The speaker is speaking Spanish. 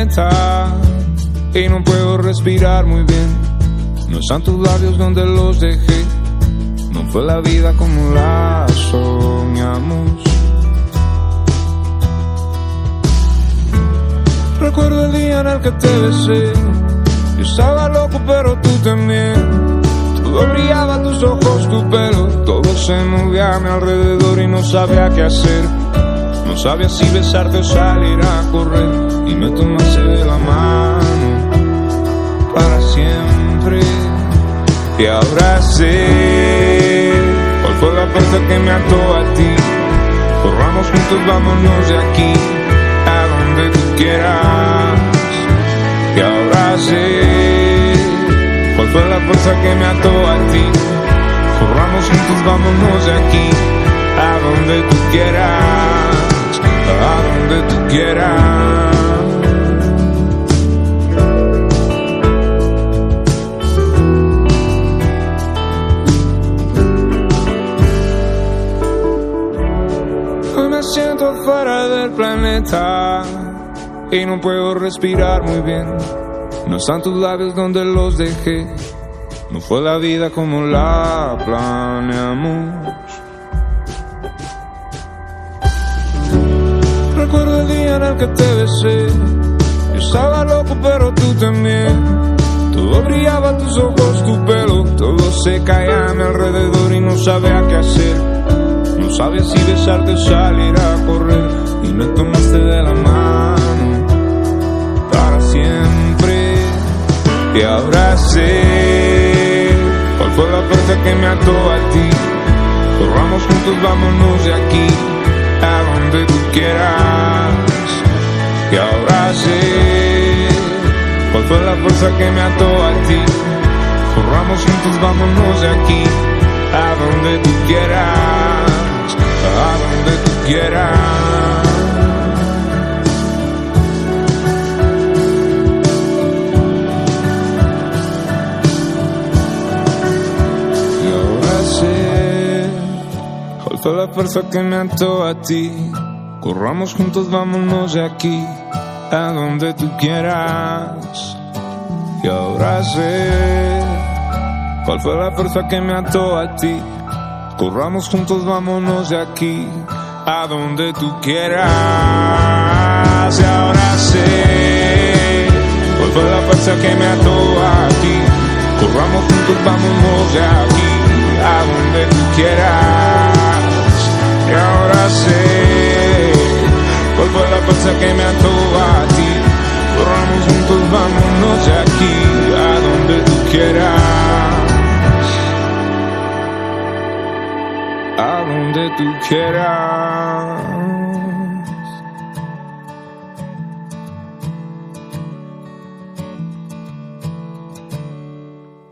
planeta y no puedo respirar muy bien. No están tus labios donde los dejé. No fue la vida como la soñamos. Recuerdo el día en el que te besé. Yo estaba loco pero tú también. Todo brillaba, tus ojos, tu pelo. Todo se movía a mi alrededor y no sabía qué hacer. No sabía si besarte o salir a correr. Y me tomaste de la mano para siempre. Y ahora sé cuál fue la fuerza que me ató a ti. Corramos juntos, vámonos de aquí a donde tú quieras. Y ahora sé cuál fue la fuerza que me ató a ti. Corramos juntos, vámonos de aquí a donde tú quieras. A donde tú quieras. Hoy me siento fuera del planeta y no puedo respirar muy bien. No están tus labios donde los dejé. No fue la vida como la planeamos. Recuerdo el día en el que te besé. Yo estaba loco pero tú también. Todo brillaba, tus ojos, tu pelo. Todo se caía a mi alrededor y no sabía qué hacer. No sabía si besarte o salir a correr. Y me tomaste de la mano para siempre. Y ahora sé cuál fue la fuerza que me ató a ti. Corramos juntos, vámonos de aquí a donde tú quieras. Y ahora sé cuál fue la fuerza que me ató a ti. Corramos juntos, vámonos de aquí a donde tú quieras. A donde tú quieras. Y ahora sé cuál fue la fuerza que me ató a ti. Corramos juntos, vámonos de aquí a donde tú quieras. Y ahora sé cuál fue la fuerza que me ató a ti. Corramos juntos, vámonos de aquí a donde tú quieras. Y ahora sé cuál fue la fuerza que me ató a ti. Corramos juntos, vámonos de aquí a donde tú quieras. Y ahora sé cuál fue la fuerza que me ató a ti. Corramos juntos, vámonos de aquí a donde tú quieras. A donde tú quieras.